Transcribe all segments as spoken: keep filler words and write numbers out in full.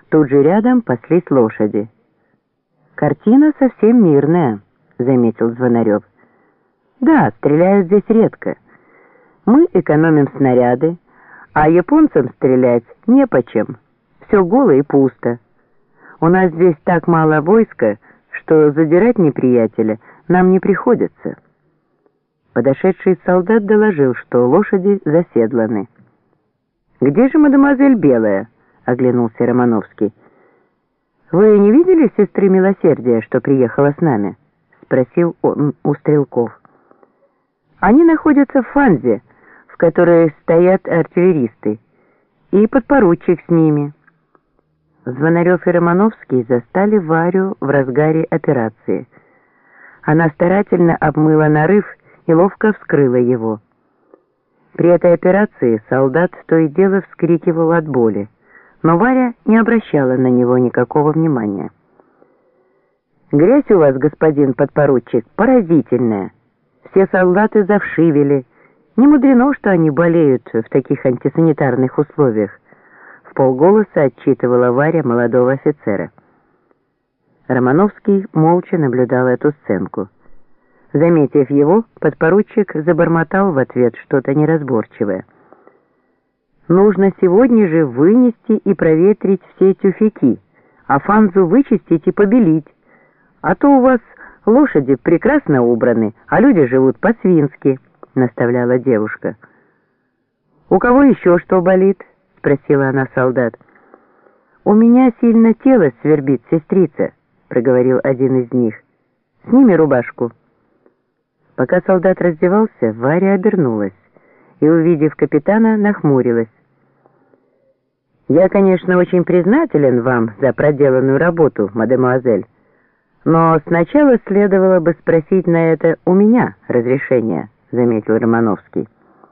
Тут же рядом паслись лошади. «Картина совсем мирная», — заметил Звонарев. «Да, стреляют здесь редко. Мы экономим снаряды, а японцам стрелять не по чем. Все голо и пусто. У нас здесь так мало войска, что задирать неприятеля нам не приходится». Подошедший солдат доложил, что лошади заседланы. «Где же мадемуазель Белая?» — оглянулся Романовский. «Вы не видели сестры Милосердия, что приехала с нами?» — спросил он у стрелков. «Они находятся в Фанзе, в которой стоят артиллеристы, и подпоручик с ними». Звонарев и Романовский застали Варю в разгаре операции. Она старательно обмыла нарыв и ловко вскрыла его. При этой операции солдат то и дело вскрикивал от боли, но Варя не обращала на него никакого внимания. «Грязь у вас, господин подпоручик, поразительная. Все солдаты завшивели. Не мудрено, что они болеют в таких антисанитарных условиях», — вполголоса отчитывала Варя молодого офицера. Романовский молча наблюдал эту сценку. Заметив его, подпоручик забормотал в ответ что-то неразборчивое. «Нужно сегодня же вынести и проветрить все тюфяки, а Фанзу вычистить и побелить. А то у вас лошади прекрасно убраны, а люди живут по-свински», — наставляла девушка. «У кого еще что болит?» — спросила она солдат. «У меня сильно тело свербит, сестрица», — проговорил один из них. «Сними рубашку». Пока солдат раздевался, Варя обернулась и, увидев капитана, нахмурилась. «Я, конечно, очень признателен вам за проделанную работу, мадемуазель, но сначала следовало бы спросить на это у меня разрешение», — заметил Романовский.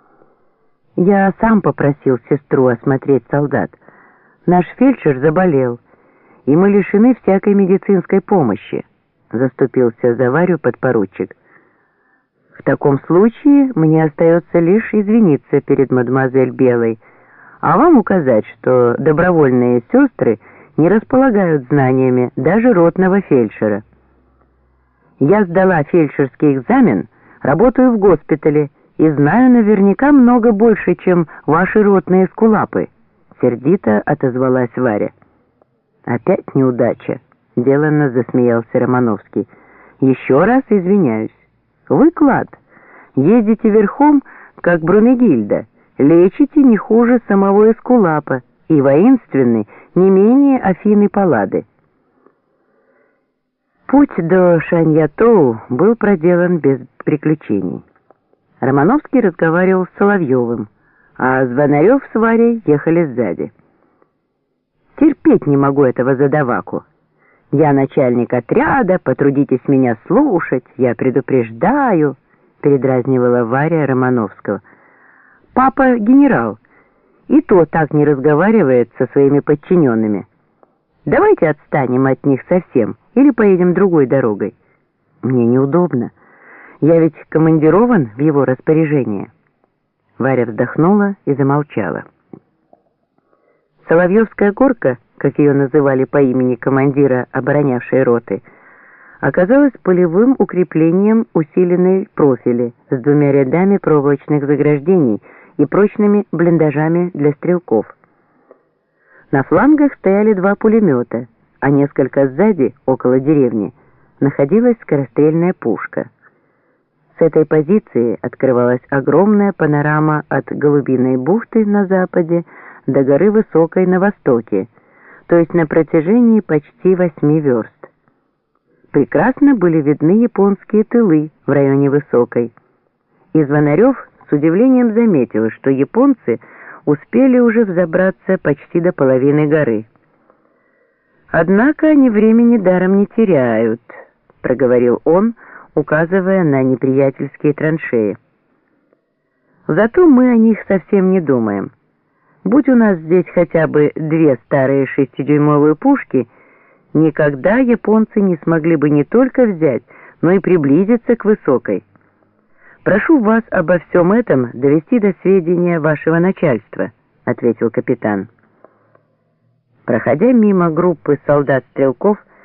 «Я сам попросил сестру осмотреть солдат. Наш фельдшер заболел, и мы лишены всякой медицинской помощи», — заступился за Варю подпоручик. «В таком случае мне остается лишь извиниться перед мадемуазель Белой, а вам указать, что добровольные сестры не располагают знаниями даже ротного фельдшера. Я сдала фельдшерский экзамен, работаю в госпитале и знаю наверняка много больше, чем ваши ротные эскулапы», — сердито отозвалась Варя. «Опять неудача», — деланно засмеялся Романовский. «Еще раз извиняюсь. Вы клад. Ездите верхом, как Брунегильда, лечите не хуже самого эскулапа и воинственны не менее Афины Паллады». Путь до Шаньятоу был проделан без приключений. Романовский разговаривал с Соловьевым, а Звонарев с Варей ехали сзади. «Терпеть не могу этого задаваку. Я начальник отряда, потрудитесь меня слушать, я предупреждаю», — передразнивала Варя Романовского. «Папа генерал, и то так не разговаривает со своими подчиненными. Давайте отстанем от них совсем или поедем другой дорогой. Мне неудобно. Я ведь командирован в его распоряжение». Варя вздохнула и замолчала. Соловьевская горка, как ее называли по имени командира оборонявшей роты, оказалась полевым укреплением усиленной профили с двумя рядами проволочных заграждений и прочными блиндажами для стрелков. На флангах стояли два пулемета, а несколько сзади, около деревни, находилась скорострельная пушка. С этой позиции открывалась огромная панорама от Голубиной бухты на западе до горы Высокой на востоке, то есть на протяжении почти восьми верст. Прекрасно были видны японские тылы в районе Высокой. И Звонарев с удивлением заметил, что японцы успели уже взобраться почти до половины горы. «Однако они времени даром не теряют», — проговорил он, указывая на неприятельские траншеи. «Зато мы о них совсем не думаем. Будь у нас здесь хотя бы две старые шестидюймовые пушки, никогда японцы не смогли бы не только взять, но и приблизиться к Высокой. Прошу вас обо всем этом довести до сведения вашего начальства», — ответил капитан. Проходя мимо группы солдат-стрелков,